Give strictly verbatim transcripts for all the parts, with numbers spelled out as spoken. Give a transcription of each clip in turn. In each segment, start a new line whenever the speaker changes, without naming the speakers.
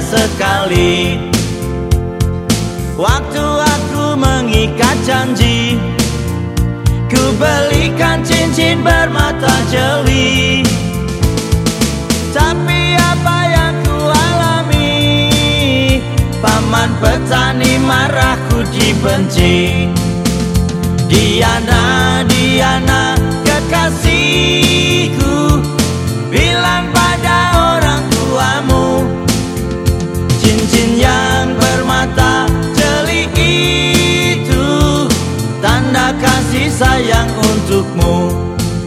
sekali. Waktu aku mengikat janji, ku belikan cincin bermata jeli. Tapi apa yang ku alami, paman petani marahku dibenci. Diana, Diana, kekasihku, bilang pada orang tuamu, cincin yang bermata jeli itu tanda kasih sayang untukmu.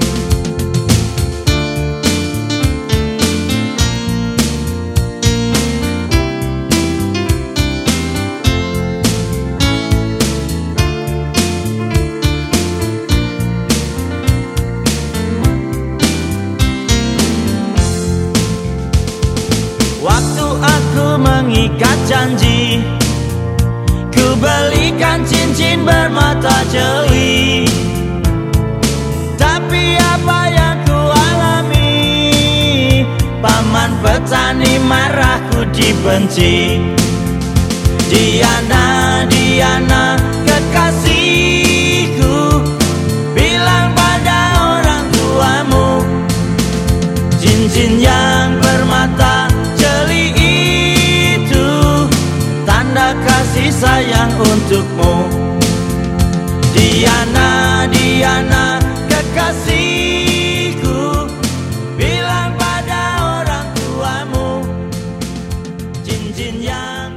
Waktu aku mengikat janji, ku belikan cincin bermata jeli. Tapi apa yang ku alami, paman petani marahku dibenci. Diana, Diana, kekasihku, bilang pada orang tuamu, cincin yang bermata jeli itu tanda kasih sayang untukmu. Diana, Diana, kekasihku, bilang pada orang tuamu, cincin yang